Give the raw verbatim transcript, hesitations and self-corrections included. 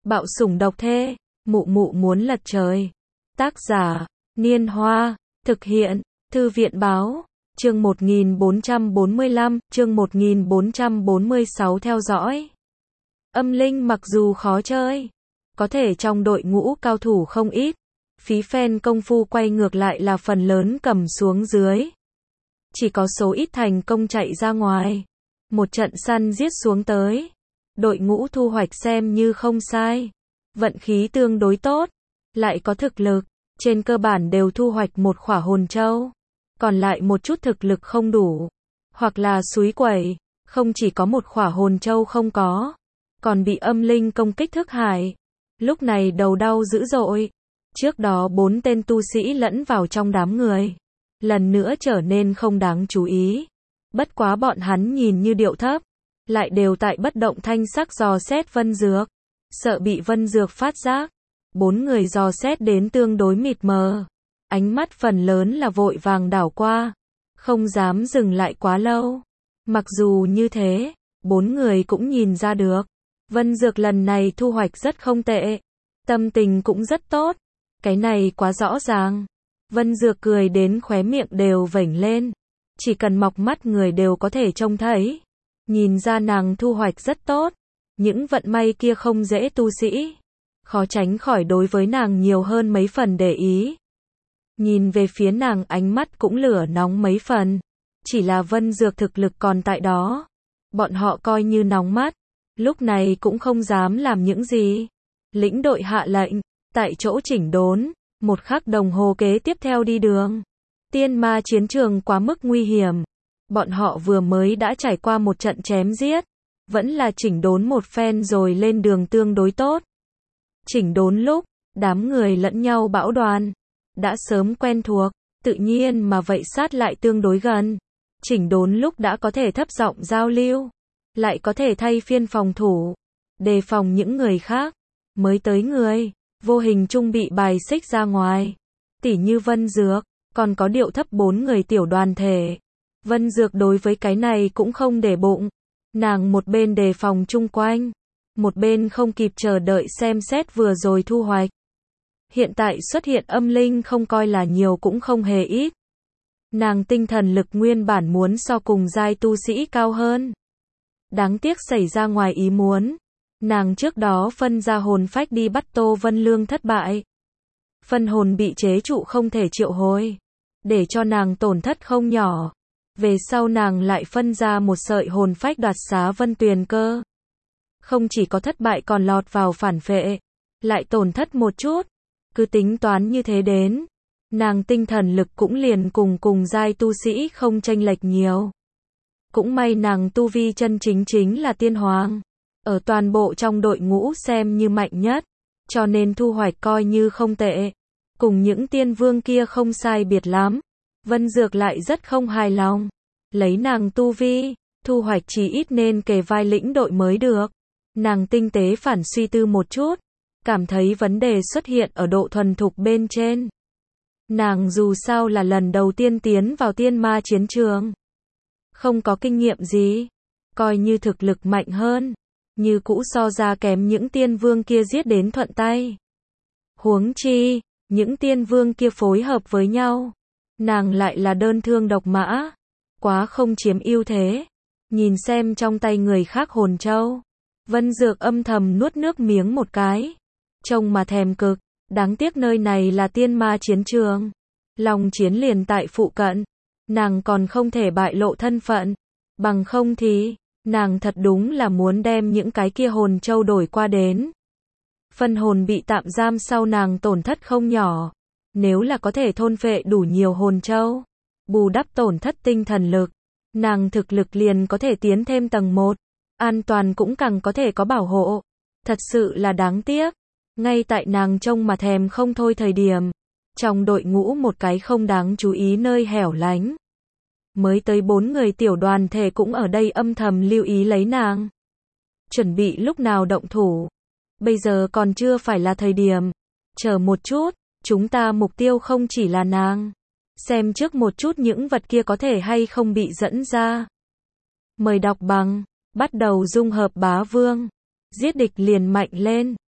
Bạo sủng độc thê, mụ mụ muốn lật trời. Tác giả, Niên Hoa, thực hiện, Thư viện Báo, chương một nghìn bốn trăm bốn mươi lăm, chương một nghìn bốn trăm bốn mươi sáu theo dõi. Âm linh mặc dù khó chơi, có thể trong đội ngũ cao thủ không ít, phí phen công phu quay ngược lại là phần lớn cầm xuống dưới. Chỉ có số ít thành công chạy ra ngoài. Một trận săn giết xuống tới. Đội ngũ thu hoạch xem như không sai. Vận khí tương đối tốt, lại có thực lực, trên cơ bản đều thu hoạch một khỏa hồn châu. Còn lại một chút thực lực không đủ, hoặc là xúi quẩy, không chỉ có một khỏa hồn châu không có, còn bị âm linh công kích thức hại. Lúc này đầu đau dữ dội. Trước đó bốn tên tu sĩ lẫn vào trong đám người, lần nữa trở nên không đáng chú ý. Bất quá bọn hắn nhìn như điệu thấp, lại đều tại bất động thanh sắc dò xét Vân Dược. Sợ bị Vân Dược phát giác, bốn người dò xét đến tương đối mịt mờ. Ánh mắt phần lớn là vội vàng đảo qua, không dám dừng lại quá lâu. Mặc dù như thế, bốn người cũng nhìn ra được, Vân Dược lần này thu hoạch rất không tệ, tâm tình cũng rất tốt. Cái này quá rõ ràng. Vân Dược cười đến khóe miệng đều vểnh lên. Chỉ cần mọc mắt người đều có thể trông thấy. Nhìn ra nàng thu hoạch rất tốt. Những vận may kia không dễ tu sĩ, khó tránh khỏi đối với nàng nhiều hơn mấy phần để ý. Nhìn về phía nàng ánh mắt cũng lửa nóng mấy phần. Chỉ là Vân Dược thực lực còn tại đó. Bọn họ coi như nóng mắt, lúc này cũng không dám làm những gì. Lĩnh đội hạ lệnh, tại chỗ chỉnh đốn, một khắc đồng hồ kế tiếp theo đi đường. Tiên ma chiến trường quá mức nguy hiểm. Bọn họ vừa mới đã trải qua một trận chém giết, vẫn là chỉnh đốn một phen rồi lên đường tương đối tốt. Chỉnh đốn lúc, đám người lẫn nhau bão đoàn, đã sớm quen thuộc, tự nhiên mà vậy sát lại tương đối gần. Chỉnh đốn lúc đã có thể thấp giọng giao lưu, lại có thể thay phiên phòng thủ, đề phòng những người khác. Mới tới người, vô hình chung bị bài xích ra ngoài. Tỉ như Vân Dược, còn có điệu thấp bốn người tiểu đoàn thể. Vân Dược đối với cái này cũng không để bụng. Nàng một bên đề phòng chung quanh, một bên không kịp chờ đợi xem xét vừa rồi thu hoạch. Hiện tại xuất hiện âm linh không coi là nhiều cũng không hề ít. Nàng tinh thần lực nguyên bản muốn so cùng giai tu sĩ cao hơn. Đáng tiếc xảy ra ngoài ý muốn. Nàng trước đó phân ra hồn phách đi bắt Tô Vân Lương thất bại. Phân hồn bị chế trụ không thể triệu hồi, để cho nàng tổn thất không nhỏ. Về sau nàng lại phân ra một sợi hồn phách đoạt xá Vân Tuyền Cơ. Không chỉ có thất bại còn lọt vào phản phệ, lại tổn thất một chút. Cứ tính toán như thế đến, nàng tinh thần lực cũng liền cùng cùng giai tu sĩ không chênh lệch nhiều. Cũng may nàng tu vi chân chính chính là tiên hoàng, ở toàn bộ trong đội ngũ xem như mạnh nhất, cho nên thu hoạch coi như không tệ. Cùng những tiên vương kia không sai biệt lắm. Vân Dược lại rất không hài lòng. Lấy nàng tu vi, thu hoạch chỉ ít nên kề vai lĩnh đội mới được. Nàng tinh tế phản suy tư một chút, cảm thấy vấn đề xuất hiện ở độ thuần thục bên trên. Nàng dù sao là lần đầu tiên tiến vào tiên ma chiến trường, không có kinh nghiệm gì, coi như thực lực mạnh hơn, như cũ so ra kém những tiên vương kia giết đến thuận tay. Huống chi, những tiên vương kia phối hợp với nhau, nàng lại là đơn thương độc mã, quá không chiếm ưu thế. Nhìn xem trong tay người khác hồn châu, Vân Dược âm thầm nuốt nước miếng một cái, trông mà thèm cực. Đáng tiếc nơi này là tiên ma chiến trường, lòng chiến liền tại phụ cận, nàng còn không thể bại lộ thân phận, bằng không thì nàng thật đúng là muốn đem những cái kia hồn châu đổi qua đến. Phân hồn bị tạm giam sau nàng tổn thất không nhỏ, nếu là có thể thôn phệ đủ nhiều hồn châu, bù đắp tổn thất tinh thần lực, nàng thực lực liền có thể tiến thêm tầng một, an toàn cũng càng có thể có bảo hộ. Thật sự là đáng tiếc. Ngay tại nàng trông mà thèm không thôi thời điểm, trong đội ngũ một cái không đáng chú ý nơi hẻo lánh. Mới tới bốn người tiểu đoàn thể cũng ở đây âm thầm lưu ý lấy nàng. Chuẩn bị lúc nào động thủ. Bây giờ còn chưa phải là thời điểm. Chờ một chút, chúng ta mục tiêu không chỉ là nàng. Xem trước một chút những vật kia có thể hay không bị dẫn ra. Mời đọc bằng, bắt đầu dung hợp bá vương. Giết địch liền mạnh lên.